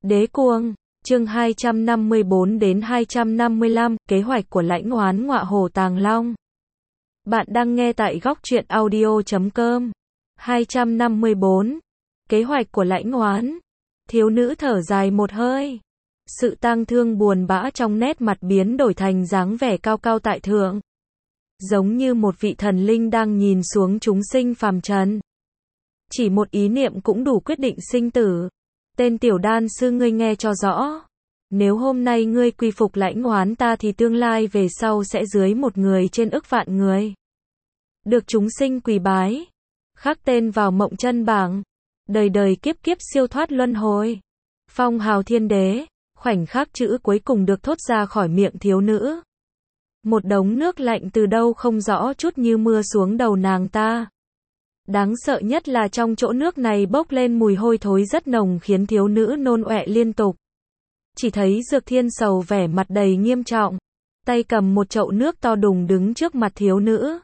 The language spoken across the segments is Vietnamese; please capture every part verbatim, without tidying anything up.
Đế Cuồng, chương hai trăm năm mươi bốn đến hai trăm năm mươi lăm, kế hoạch của Lãnh Oán ngọa hổ Tàng Long. Bạn đang nghe tại góc truyện audio chấm com. hai trăm năm mươi bốn, kế hoạch của Lãnh Oán. Thiếu nữ thở dài một hơi. Sự tang thương buồn bã trong nét mặt biến đổi thành dáng vẻ cao cao tại thượng. Giống như một vị thần linh đang nhìn xuống chúng sinh phàm trần. Chỉ một ý niệm cũng đủ quyết định sinh tử. Tên tiểu đan sư, ngươi nghe cho rõ. Nếu hôm nay ngươi quy phục Lãnh Oán ta thì tương lai về sau sẽ dưới một người trên ức vạn người. Được chúng sinh quỳ bái. Khắc tên vào mộng chân bảng. Đời đời kiếp kiếp siêu thoát luân hồi. Phong hào thiên đế. Khoảnh khắc chữ cuối cùng được thốt ra khỏi miệng thiếu nữ. Một đống nước lạnh từ đâu không rõ chút như mưa xuống đầu nàng ta. Đáng sợ nhất là trong chỗ nước này bốc lên mùi hôi thối rất nồng khiến thiếu nữ nôn ọe liên tục. Chỉ thấy Dược Thiên Sầu vẻ mặt đầy nghiêm trọng, tay cầm một chậu nước to đùng đứng trước mặt thiếu nữ.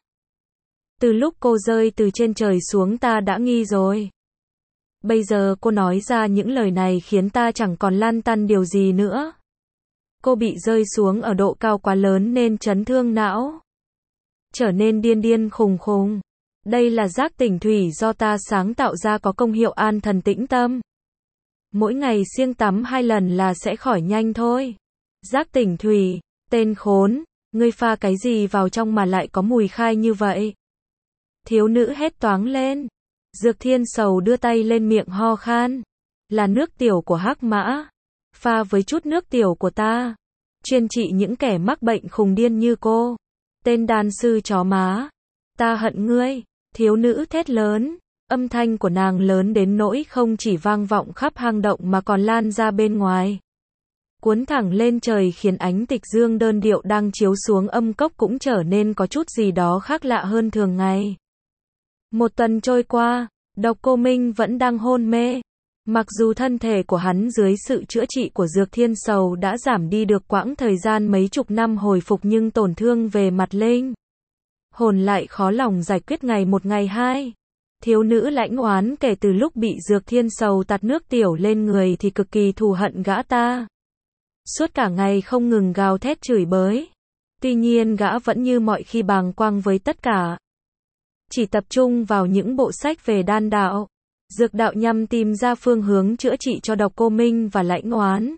Từ lúc cô rơi từ trên trời xuống ta đã nghi rồi. Bây giờ cô nói ra những lời này khiến ta chẳng còn lăn tăn điều gì nữa. Cô bị rơi xuống ở độ cao quá lớn nên chấn thương não. Trở nên điên điên khùng khùng. Đây là giác tỉnh thủy do ta sáng tạo ra có công hiệu an thần tĩnh tâm. Mỗi ngày siêng tắm hai lần là sẽ khỏi nhanh thôi. Giác tỉnh thủy, tên khốn, ngươi pha cái gì vào trong mà lại có mùi khai như vậy? Thiếu nữ hét toáng lên. Dược Thiên Sầu đưa tay lên miệng ho khan. Là nước tiểu của hắc mã. Pha với chút nước tiểu của ta. Chuyên trị những kẻ mắc bệnh khùng điên như cô. Tên đàn sư chó má. Ta hận ngươi. Thiếu nữ thét lớn. Âm thanh của nàng lớn đến nỗi không chỉ vang vọng khắp hang động mà còn lan ra bên ngoài. Cuốn thẳng lên trời khiến ánh tịch dương đơn điệu đang chiếu xuống âm cốc cũng trở nên có chút gì đó khác lạ hơn thường ngày. Một tuần trôi qua, Độc Cô Minh vẫn đang hôn mê. Mặc dù thân thể của hắn dưới sự chữa trị của Dược Thiên Sầu đã giảm đi được quãng thời gian mấy chục năm hồi phục nhưng tổn thương về mặt linh hồn lại khó lòng giải quyết ngày một ngày hai. Thiếu nữ Lãnh Oán kể từ lúc bị Dược Thiên Sầu tạt nước tiểu lên người thì cực kỳ thù hận gã ta. Suốt cả ngày không ngừng gào thét chửi bới. Tuy nhiên gã vẫn như mọi khi bàng quang với tất cả. Chỉ tập trung vào những bộ sách về đan đạo, dược đạo nhằm tìm ra phương hướng chữa trị cho Độc Cô Minh và Lãnh Oán.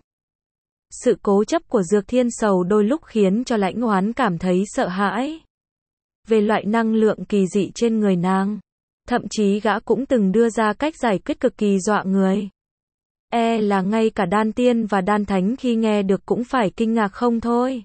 Sự cố chấp của Dược Thiên Sầu đôi lúc khiến cho Lãnh Oán cảm thấy sợ hãi. Về loại năng lượng kỳ dị trên người nàng. Thậm chí gã cũng từng đưa ra cách giải quyết cực kỳ dọa người. E là ngay cả đan tiên và đan thánh khi nghe được cũng phải kinh ngạc không thôi.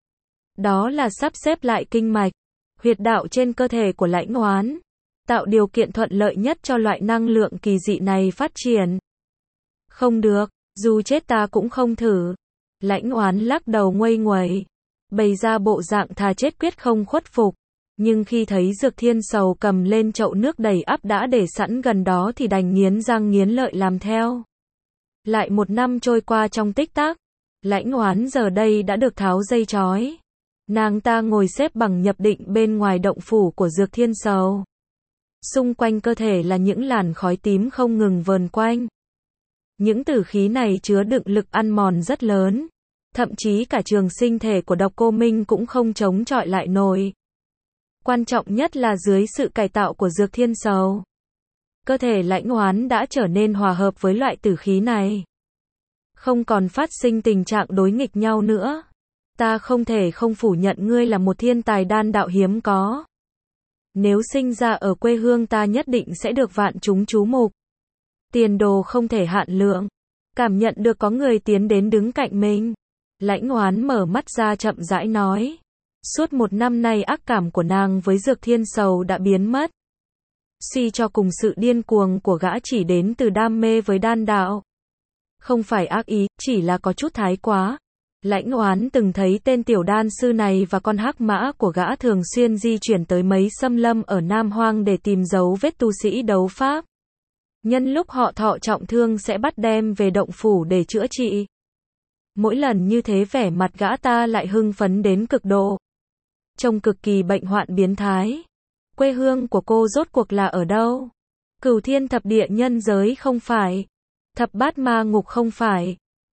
Đó là sắp xếp lại kinh mạch, huyệt đạo trên cơ thể của Lãnh Oán. Tạo điều kiện thuận lợi nhất cho loại năng lượng kỳ dị này phát triển. Không được, dù chết ta cũng không thử. Lãnh Oán lắc đầu nguây nguẩy. Bày ra bộ dạng thà chết quyết không khuất phục. Nhưng khi thấy Dược Thiên Sầu cầm lên chậu nước đầy ắp đã để sẵn gần đó thì đành nghiến răng nghiến lợi làm theo. Lại một năm trôi qua trong tích tắc. Lãnh Oán giờ đây đã được tháo dây trói. Nàng ta ngồi xếp bằng nhập định bên ngoài động phủ của Dược Thiên Sầu. Xung quanh cơ thể là những làn khói tím không ngừng vờn quanh. Những tử khí này chứa đựng lực ăn mòn rất lớn. Thậm chí cả trường sinh thể của Độc Cô Minh cũng không chống chọi lại nổi. Quan trọng nhất là dưới sự cải tạo của Dược Thiên Sầu. Cơ thể Lãnh Oán đã trở nên hòa hợp với loại tử khí này. Không còn phát sinh tình trạng đối nghịch nhau nữa. Ta không thể không phủ nhận ngươi là một thiên tài đan đạo hiếm có. Nếu sinh ra ở quê hương ta nhất định sẽ được vạn chúng chú mục. Tiền đồ không thể hạn lượng. Cảm nhận được có người tiến đến đứng cạnh mình. Lãnh Oán mở mắt ra chậm rãi nói. Suốt một năm nay ác cảm của nàng với Dược Thiên Sầu đã biến mất. Suy cho cùng sự điên cuồng của gã chỉ đến từ đam mê với đan đạo. Không phải ác ý, chỉ là có chút thái quá. Lãnh Oán từng thấy tên tiểu đan sư này và con hắc mã của gã thường xuyên di chuyển tới mấy xâm lâm ở Nam Hoang để tìm dấu vết tu sĩ đấu pháp. Nhân lúc họ thọ trọng thương sẽ bắt đem về động phủ để chữa trị. Mỗi lần như thế vẻ mặt gã ta lại hưng phấn đến cực độ. Trông cực kỳ bệnh hoạn biến thái. Quê hương của cô rốt cuộc là ở đâu? Cửu thiên thập địa nhân giới không phải. Thập bát ma ngục không phải.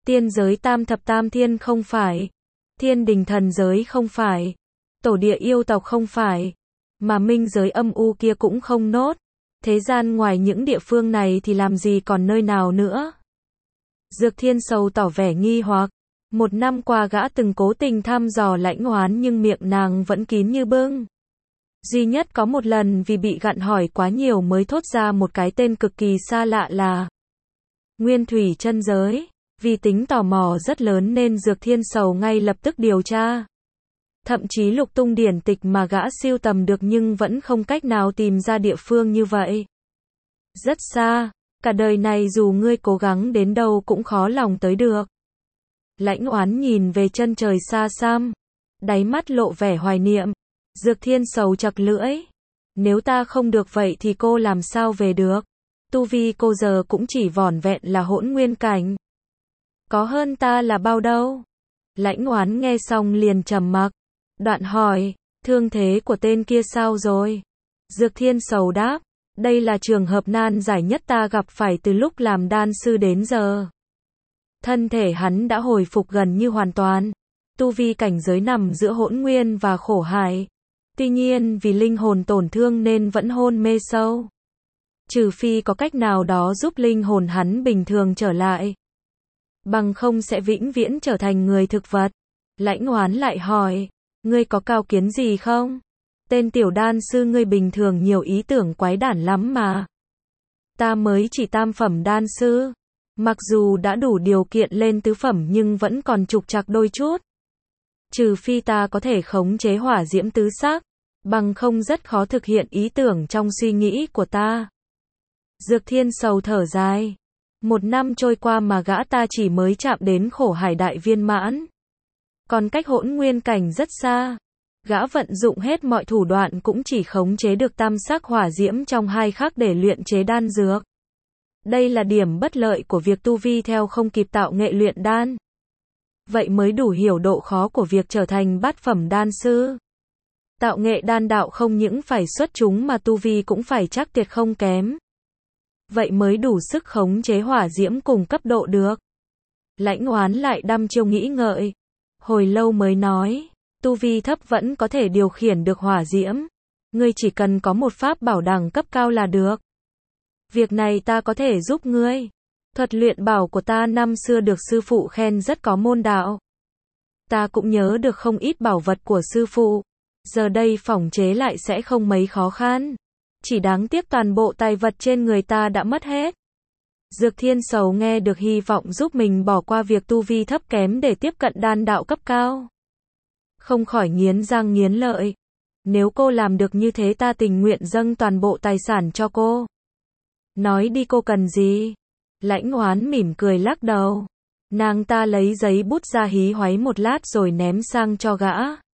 Tiên giới tam thập tam thiên không phải, thiên đình thần giới không phải, tổ địa yêu tộc không phải, mà minh giới âm u kia cũng không nốt. Thế gian ngoài những địa phương này thì làm gì còn nơi nào nữa? Dược Thiên Sầu tỏ vẻ nghi hoặc. Một năm qua gã từng cố tình thăm dò Lãnh Hoán nhưng miệng nàng vẫn kín như bưng. Duy nhất có một lần vì bị gặn hỏi quá nhiều mới thốt ra một cái tên cực kỳ xa lạ là Nguyên Thủy Chân Giới. Vì tính tò mò rất lớn nên Dược Thiên Sầu ngay lập tức điều tra. Thậm chí lục tung điển tịch mà gã siêu tầm được nhưng vẫn không cách nào tìm ra địa phương như vậy. Rất xa, cả đời này dù ngươi cố gắng đến đâu cũng khó lòng tới được. Lãnh Oán nhìn về chân trời xa xăm, đáy mắt lộ vẻ hoài niệm. Dược Thiên Sầu chặt lưỡi. Nếu ta không được vậy thì cô làm sao về được? Tu vi cô giờ cũng chỉ vỏn vẹn là hỗn nguyên cảnh. Có hơn ta là bao đâu? Lãnh Oán nghe xong liền trầm mặc. Đoạn hỏi, thương thế của tên kia sao rồi? Dược Thiên Sầu đáp, đây là trường hợp nan giải nhất ta gặp phải từ lúc làm đan sư đến giờ. Thân thể hắn đã hồi phục gần như hoàn toàn. Tu vi cảnh giới nằm giữa hỗn nguyên và khổ hải. Tuy nhiên vì linh hồn tổn thương nên vẫn hôn mê sâu. Trừ phi có cách nào đó giúp linh hồn hắn bình thường trở lại. Bằng không sẽ vĩnh viễn trở thành người thực vật. Lãnh Hoán lại hỏi, ngươi có cao kiến gì không? Tên tiểu đan sư ngươi bình thường nhiều ý tưởng quái đản lắm mà. Ta mới chỉ tam phẩm đan sư. Mặc dù đã đủ điều kiện lên tứ phẩm nhưng vẫn còn trục trặc đôi chút. Trừ phi ta có thể khống chế hỏa diễm tứ sắc, bằng không rất khó thực hiện ý tưởng trong suy nghĩ của ta. Dược Thiên Sầu thở dài. Một năm trôi qua mà gã ta chỉ mới chạm đến khổ hải đại viên mãn. Còn cách hỗn nguyên cảnh rất xa. Gã vận dụng hết mọi thủ đoạn cũng chỉ khống chế được tam sắc hỏa diễm trong hai khắc để luyện chế đan dược. Đây là điểm bất lợi của việc tu vi theo không kịp tạo nghệ luyện đan. Vậy mới đủ hiểu độ khó của việc trở thành bát phẩm đan sư. Tạo nghệ đan đạo không những phải xuất chúng mà tu vi cũng phải chắc tuyệt không kém. Vậy mới đủ sức khống chế hỏa diễm cùng cấp độ được. Lãnh Oán lại đăm chiêu nghĩ ngợi. Hồi lâu mới nói, tu vi thấp vẫn có thể điều khiển được hỏa diễm. Ngươi chỉ cần có một pháp bảo đẳng cấp cao là được. Việc này ta có thể giúp ngươi. Thuật luyện bảo của ta năm xưa được sư phụ khen rất có môn đạo. Ta cũng nhớ được không ít bảo vật của sư phụ. Giờ đây phỏng chế lại sẽ không mấy khó khăn. Chỉ đáng tiếc toàn bộ tài vật trên người ta đã mất hết. Dược Thiên Sầu nghe được hy vọng giúp mình bỏ qua việc tu vi thấp kém để tiếp cận đan đạo cấp cao. Không khỏi nghiến răng nghiến lợi. Nếu cô làm được như thế ta tình nguyện dâng toàn bộ tài sản cho cô. Nói đi cô cần gì? Lãnh Hoán mỉm cười lắc đầu. Nàng ta lấy giấy bút ra hí hoáy một lát rồi ném sang cho gã.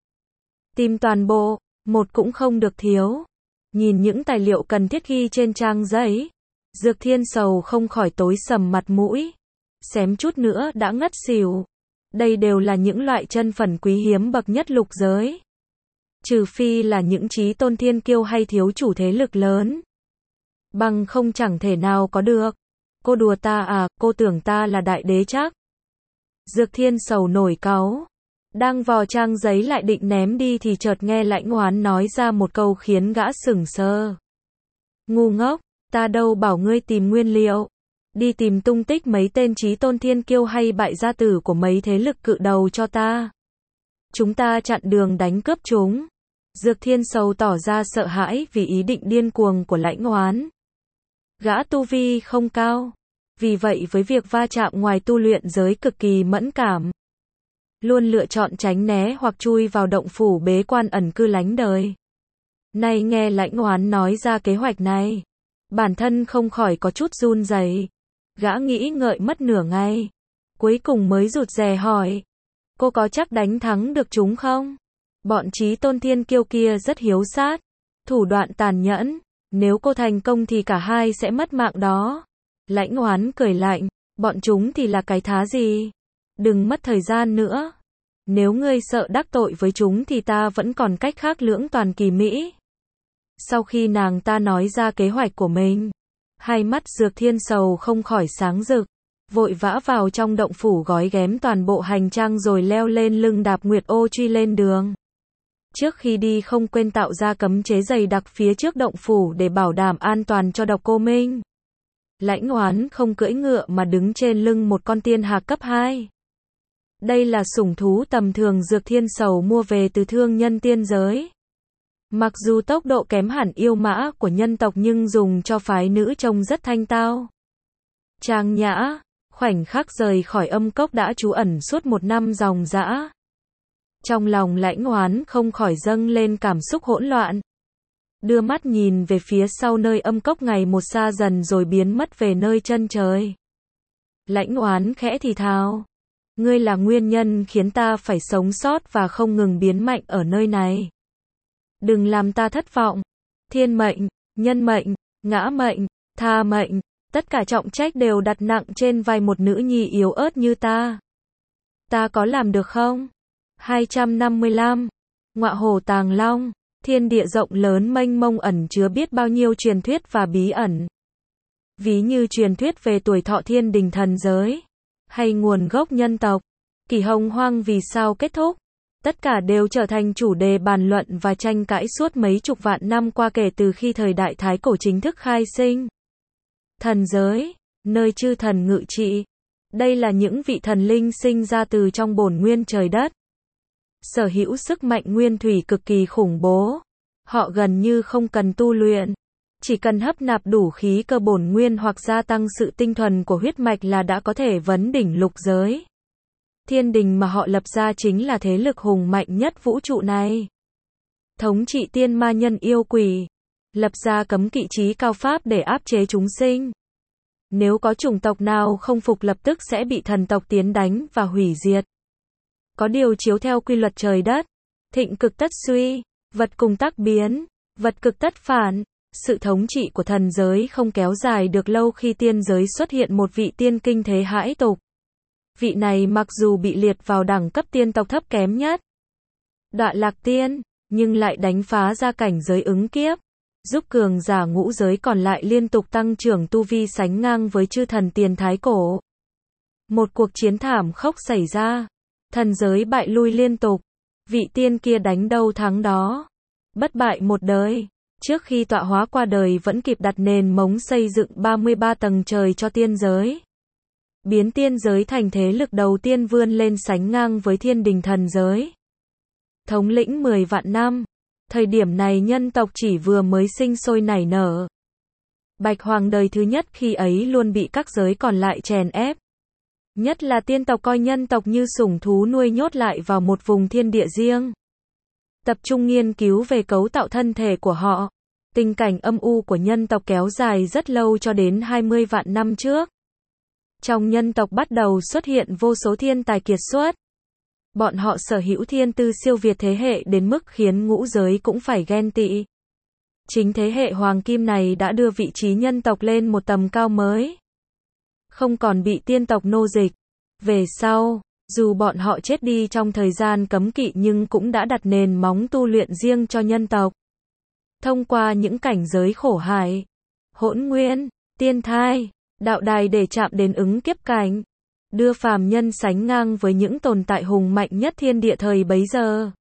Tìm toàn bộ, một cũng không được thiếu. Nhìn những tài liệu cần thiết ghi trên trang giấy, Dược Thiên Sầu không khỏi tối sầm mặt mũi. Xém chút nữa đã ngất xỉu. Đây đều là những loại chân phẩm quý hiếm bậc nhất lục giới. Trừ phi là những chí tôn thiên kiêu hay thiếu chủ thế lực lớn. Bằng không chẳng thể nào có được. Cô đùa ta à, cô tưởng ta là đại đế chắc. Dược Thiên Sầu nổi cáu. Đang vò trang giấy lại định ném đi thì chợt nghe Lãnh Hoán nói ra một câu khiến gã sửng sờ. Ngu ngốc, ta đâu bảo ngươi tìm nguyên liệu. Đi tìm tung tích mấy tên chí tôn thiên kiêu hay bại gia tử của mấy thế lực cự đầu cho ta. Chúng ta chặn đường đánh cướp chúng. Dược Thiên Sầu tỏ ra sợ hãi vì ý định điên cuồng của Lãnh Hoán. Gã tu vi không cao. Vì vậy với việc va chạm ngoài tu luyện giới cực kỳ mẫn cảm. Luôn lựa chọn tránh né hoặc chui vào động phủ bế quan ẩn cư lánh đời. Nay nghe Lãnh Hoán nói ra kế hoạch này. Bản thân không khỏi có chút run rẩy. Gã nghĩ ngợi mất nửa ngày. Cuối cùng mới rụt rè hỏi. Cô có chắc đánh thắng được chúng không? Bọn chí tôn thiên kiêu kia rất hiếu sát. Thủ đoạn tàn nhẫn. Nếu cô thành công thì cả hai sẽ mất mạng đó. Lãnh Hoán cười lạnh. Bọn chúng thì là cái thá gì? Đừng mất thời gian nữa. Nếu ngươi sợ đắc tội với chúng thì ta vẫn còn cách khác lưỡng toàn kỳ mỹ. Sau khi nàng ta nói ra kế hoạch của mình, hai mắt Dược Thiên Sầu không khỏi sáng rực. vội vã vào trong động phủ gói ghém toàn bộ hành trang rồi leo lên lưng đạp Nguyệt Ô truy lên đường. Trước khi đi không quên tạo ra cấm chế dày đặc phía trước động phủ để bảo đảm an toàn cho Độc Cô Minh. Lãnh Oán không cưỡi ngựa mà đứng trên lưng một con tiên hạc cấp hai. Đây là sủng thú tầm thường Dược Thiên Sầu mua về từ thương nhân tiên giới. Mặc dù tốc độ kém hẳn yêu mã của nhân tộc nhưng dùng cho phái nữ trông rất thanh tao. Trang nhã, khoảnh khắc rời khỏi âm cốc đã trú ẩn suốt một năm dòng dã. Trong lòng Lãnh Oán không khỏi dâng lên cảm xúc hỗn loạn. Đưa mắt nhìn về phía sau nơi âm cốc ngày một xa dần rồi biến mất về nơi chân trời. Lãnh Oán khẽ thì thào. Ngươi là nguyên nhân khiến ta phải sống sót và không ngừng biến mạnh ở nơi này. Đừng làm ta thất vọng. Thiên mệnh, nhân mệnh, ngã mệnh, tha mệnh, tất cả trọng trách đều đặt nặng trên vai một nữ nhi yếu ớt như ta. Ta có làm được không? hai trăm năm mươi lăm. Ngọa Hổ Tàng Long. Thiên địa rộng lớn mênh mông ẩn chứa biết bao nhiêu truyền thuyết và bí ẩn. Ví như truyền thuyết về tuổi thọ thiên đình thần giới, hay nguồn gốc nhân tộc, Kỷ Hồng Hoang vì sao kết thúc. Tất cả đều trở thành chủ đề bàn luận và tranh cãi suốt mấy chục vạn năm qua kể từ khi thời đại Thái Cổ chính thức khai sinh. Thần giới, nơi chư thần ngự trị. Đây là những vị thần linh sinh ra từ trong bổn nguyên trời đất. Sở hữu sức mạnh nguyên thủy cực kỳ khủng bố. Họ gần như không cần tu luyện. Chỉ cần hấp nạp đủ khí cơ bổn nguyên hoặc gia tăng sự tinh thuần của huyết mạch là đã có thể vấn đỉnh lục giới. Thiên đình mà họ lập ra chính là thế lực hùng mạnh nhất vũ trụ này. Thống trị tiên ma nhân yêu quỷ. Lập ra cấm kỵ chí cao pháp để áp chế chúng sinh. Nếu có chủng tộc nào không phục lập tức sẽ bị thần tộc tiến đánh và hủy diệt. Có điều chiếu theo quy luật trời đất, thịnh cực tất suy, vật cùng tác biến, vật cực tất phản. Sự thống trị của thần giới không kéo dài được lâu khi tiên giới xuất hiện một vị tiên kinh thế hãi tục. Vị này mặc dù bị liệt vào đẳng cấp tiên tộc thấp kém nhất, Đọa Lạc Tiên, nhưng lại đánh phá ra cảnh giới ứng kiếp, giúp cường giả ngũ giới còn lại liên tục tăng trưởng tu vi sánh ngang với chư thần tiền thái cổ. Một cuộc chiến thảm khốc xảy ra, thần giới bại lui liên tục, vị tiên kia đánh đâu thắng đó, bất bại một đời. Trước khi tọa hóa qua đời vẫn kịp đặt nền móng xây dựng ba mươi ba tầng trời cho tiên giới. Biến tiên giới thành thế lực đầu tiên vươn lên sánh ngang với thiên đình thần giới. Thống lĩnh mười vạn năm. Thời điểm này nhân tộc chỉ vừa mới sinh sôi nảy nở. Bạch Hoàng đời thứ nhất khi ấy luôn bị các giới còn lại chèn ép. Nhất là tiên tộc coi nhân tộc như sủng thú nuôi nhốt lại vào một vùng thiên địa riêng. Tập trung nghiên cứu về cấu tạo thân thể của họ. Tình cảnh âm u của nhân tộc kéo dài rất lâu cho đến hai mươi vạn năm trước. Trong nhân tộc bắt đầu xuất hiện vô số thiên tài kiệt xuất. Bọn họ sở hữu thiên tư siêu việt thế hệ đến mức khiến ngũ giới cũng phải ghen tị. Chính thế hệ hoàng kim này đã đưa vị trí nhân tộc lên một tầm cao mới. Không còn bị tiên tộc nô dịch. Về sau, dù bọn họ chết đi trong thời gian cấm kỵ nhưng cũng đã đặt nền móng tu luyện riêng cho nhân tộc. Thông qua những cảnh giới khổ hải, hỗn nguyên, tiên thai, đạo đài để chạm đến ứng kiếp cảnh, đưa phàm nhân sánh ngang với những tồn tại hùng mạnh nhất thiên địa thời bấy giờ.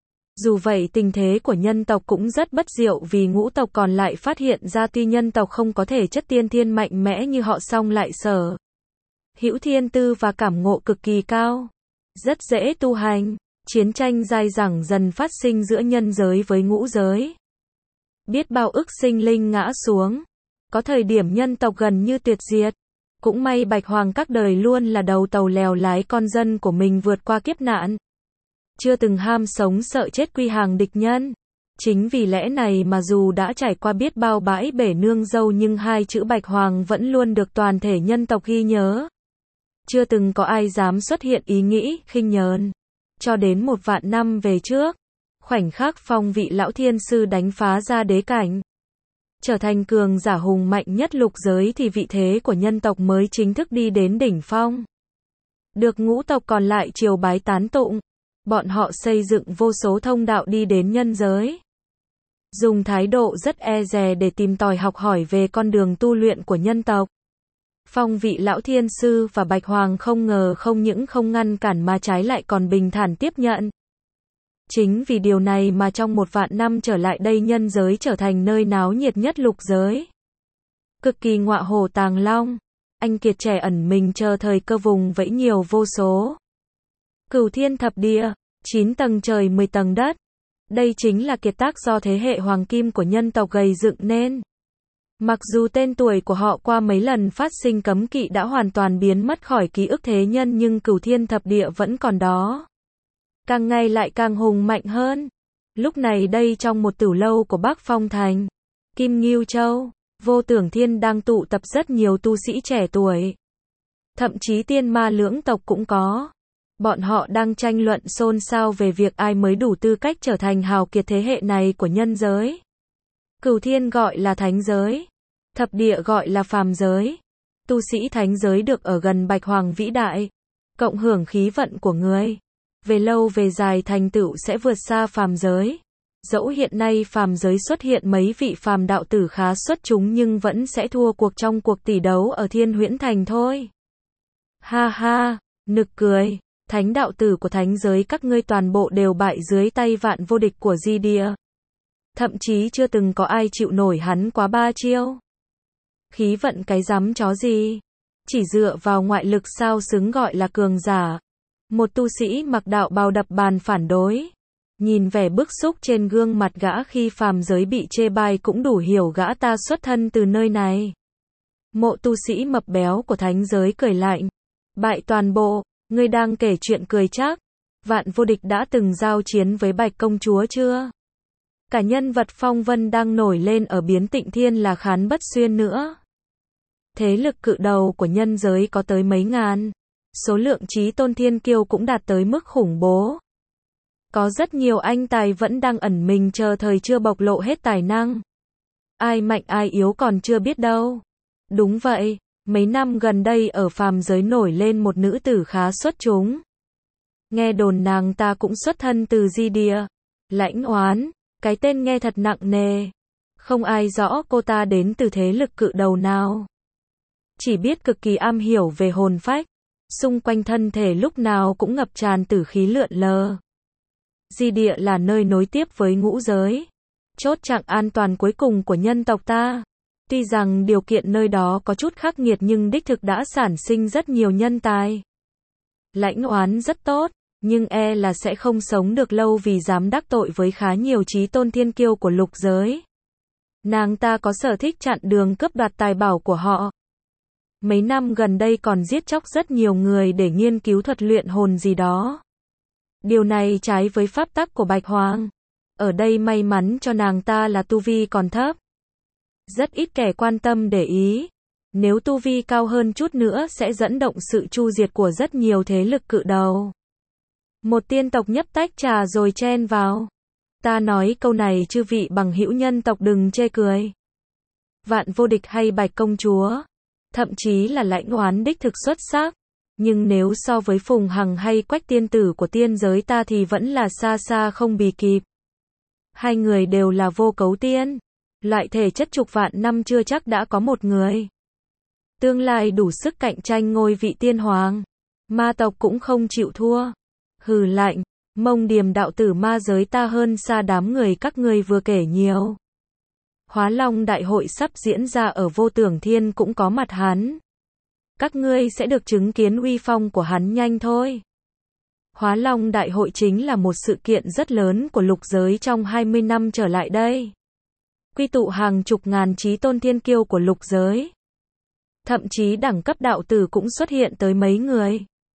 Dù vậy tình thế của nhân tộc cũng rất bất diệu vì ngũ tộc còn lại phát hiện ra tuy nhân tộc không có thể chất tiên thiên mạnh mẽ như họ song lại sở hữu thiên tư và cảm ngộ cực kỳ cao, rất dễ tu hành. Chiến tranh dai dẳng dần phát sinh giữa nhân giới với ngũ giới. Biết bao ức sinh linh ngã xuống. Có thời điểm nhân tộc gần như tuyệt diệt. Cũng may Bạch Hoàng các đời luôn là đầu tàu lèo lái con dân của mình vượt qua kiếp nạn. Chưa từng ham sống sợ chết quy hàng địch nhân. Chính vì lẽ này mà dù đã trải qua biết bao bãi bể nương dâu nhưng hai chữ Bạch Hoàng vẫn luôn được toàn thể nhân tộc ghi nhớ. Chưa từng có ai dám xuất hiện ý nghĩ khinh nhờn. Cho đến một vạn năm về trước, khoảnh khắc phong vị lão thiên sư đánh phá ra đế cảnh, trở thành cường giả hùng mạnh nhất lục giới thì vị thế của nhân tộc mới chính thức đi đến đỉnh phong. Được ngũ tộc còn lại triều bái tán tụng, bọn họ xây dựng vô số thông đạo đi đến nhân giới. Dùng thái độ rất e dè để tìm tòi học hỏi về con đường tu luyện của nhân tộc. Phong vị lão thiên sư và Bạch Hoàng không ngờ không những không ngăn cản mà trái lại còn bình thản tiếp nhận. Chính vì điều này mà trong một vạn năm trở lại đây nhân giới trở thành nơi náo nhiệt nhất lục giới. Cực kỳ ngọa hổ tàng long. Anh kiệt trẻ ẩn mình chờ thời cơ vùng vẫy nhiều vô số. Cửu thiên thập địa, chín tầng trời mười tầng đất. Đây chính là kiệt tác do thế hệ hoàng kim của nhân tộc gầy dựng nên. Mặc dù tên tuổi của họ qua mấy lần phát sinh cấm kỵ đã hoàn toàn biến mất khỏi ký ức thế nhân nhưng cửu thiên thập địa vẫn còn đó. Càng ngày lại càng hùng mạnh hơn. Lúc này đây trong một tửu lâu của Bắc Phong Thành, Kim Ngưu Châu, Vô Tưởng Thiên đang tụ tập rất nhiều tu sĩ trẻ tuổi. Thậm chí tiên ma lưỡng tộc cũng có. Bọn họ đang tranh luận xôn xao về việc ai mới đủ tư cách trở thành hào kiệt thế hệ này của nhân giới. Cửu thiên gọi là thánh giới, thập địa gọi là phàm giới. Tu sĩ thánh giới được ở gần Bạch Hoàng vĩ đại, cộng hưởng khí vận của người. Về lâu về dài thành tựu sẽ vượt xa phàm giới. Dẫu hiện nay phàm giới xuất hiện mấy vị phàm đạo tử khá xuất chúng nhưng vẫn sẽ thua cuộc trong cuộc tỷ đấu ở Thiên Huyễn Thành thôi. Ha ha, nực cười. Thánh đạo tử của thánh giới các ngươi toàn bộ đều bại dưới tay vạn vô địch của Di Địa. Thậm chí chưa từng có ai chịu nổi hắn quá ba chiêu. Khí vận cái rắm chó gì? Chỉ dựa vào ngoại lực sao xứng gọi là cường giả. Một tu sĩ mặc đạo bào đập bàn phản đối. Nhìn vẻ bức xúc trên gương mặt gã khi phàm giới bị chê bai cũng đủ hiểu gã ta xuất thân từ nơi này. Mộ tu sĩ mập béo của thánh giới cười lạnh. Bại toàn bộ, ngươi đang kể chuyện cười chắc. Vạn vô địch đã từng giao chiến với Bạch công chúa chưa? Cả nhân vật phong vân đang nổi lên ở biến tịnh thiên là Khán Bất Xuyên nữa. Thế lực cự đầu của nhân giới có tới mấy ngàn. Số lượng chí tôn thiên kiêu cũng đạt tới mức khủng bố. Có rất nhiều anh tài vẫn đang ẩn mình chờ thời chưa bộc lộ hết tài năng. Ai mạnh ai yếu còn chưa biết đâu. Đúng vậy, mấy năm gần đây ở phàm giới nổi lên một nữ tử khá xuất chúng. Nghe đồn nàng ta cũng xuất thân từ Di Địa. Lãnh Oán, cái tên nghe thật nặng nề. Không ai rõ cô ta đến từ thế lực cự đầu nào. Chỉ biết cực kỳ am hiểu về hồn phách. Xung quanh thân thể lúc nào cũng ngập tràn tử khí lượn lờ. Di Địa là nơi nối tiếp với ngũ giới. Chốt chặng an toàn cuối cùng của nhân tộc ta. Tuy rằng điều kiện nơi đó có chút khắc nghiệt nhưng đích thực đã sản sinh rất nhiều nhân tài. Lãnh Oán rất tốt, nhưng e là sẽ không sống được lâu vì dám đắc tội với khá nhiều chí tôn thiên kiêu của lục giới. Nàng ta có sở thích chặn đường cướp đoạt tài bảo của họ. Mấy năm gần đây còn giết chóc rất nhiều người để nghiên cứu thuật luyện hồn gì đó. Điều này trái với pháp tắc của Bạch Hoàng. Ở đây may mắn cho nàng ta là tu vi còn thấp. Rất ít kẻ quan tâm để ý. Nếu tu vi cao hơn chút nữa sẽ dẫn động sự chu diệt của rất nhiều thế lực cự đầu. Một tiên tộc nhấp tách trà rồi chen vào. Ta nói câu này chư vị bằng hữu nhân tộc đừng chê cười. Vạn vô địch hay Bạch công chúa, thậm chí là Lãnh Oán đích thực xuất sắc. Nhưng nếu so với Phùng Hằng hay Quách tiên tử của tiên giới ta thì vẫn là xa xa không bì kịp. Hai người đều là vô cấu tiên. Loại thể chất chục vạn năm chưa chắc đã có một người. Tương lai đủ sức cạnh tranh ngôi vị tiên hoàng. Ma tộc cũng không chịu thua. Hừ lạnh, Mông Điềm đạo tử ma giới ta hơn xa đám người các ngươi vừa kể nhiều. Hóa Long đại hội sắp diễn ra ở Vô Tưởng Thiên cũng có mặt hắn. Các ngươi sẽ được chứng kiến uy phong của hắn nhanh thôi. Hóa Long đại hội chính là một sự kiện rất lớn của lục giới trong hai mươi năm trở lại đây. Quy tụ hàng chục ngàn chí tôn thiên kiêu của lục giới. Thậm chí đẳng cấp đạo tử cũng xuất hiện tới mấy người.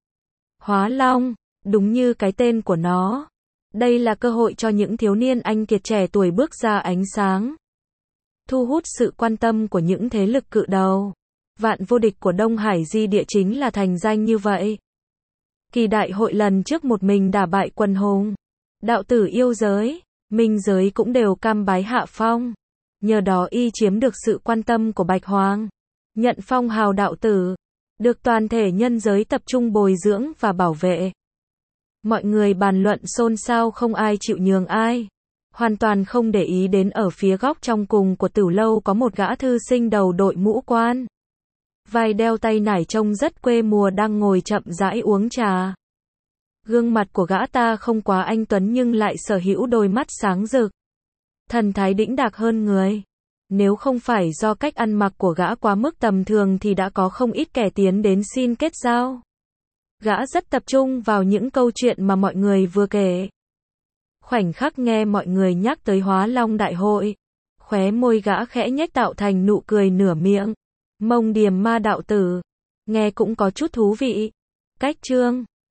Hóa Long, đúng như cái tên của nó. Đây là cơ hội cho những thiếu niên anh kiệt trẻ tuổi bước ra ánh sáng. Thu hút sự quan tâm của những thế lực cự đầu. Vạn vô địch của Đông Hải Di Địa chính là thành danh như vậy. Kỳ đại hội lần trước một mình đả bại quần hùng. Đạo tử yêu giới, minh giới cũng đều cam bái hạ phong. Nhờ đó y chiếm được sự quan tâm của Bạch Hoàng. Nhận phong hào đạo tử. Được toàn thể nhân giới tập trung bồi dưỡng và bảo vệ. Mọi người bàn luận xôn xao không ai chịu nhường ai. Hoàn toàn không để ý đến ở phía góc trong cùng của tửu lâu có một gã thư sinh đầu đội mũ quan. vai đeo tay nải trông rất quê mùa đang ngồi chậm rãi uống trà. Gương mặt của gã ta không quá anh tuấn nhưng lại sở hữu đôi mắt sáng rực. Thần thái đĩnh đạc hơn người. Nếu không phải do cách ăn mặc của gã quá mức tầm thường thì đã có không ít kẻ tiến đến xin kết giao. Gã rất tập trung vào những câu chuyện mà mọi người vừa kể. Khoảnh khắc nghe mọi người nhắc tới Hóa Long Đại hội, khóe môi gã khẽ nhếch tạo thành nụ cười nửa miệng. Mông Điềm Ma đạo tử. Nghe cũng có chút thú vị. Cách chương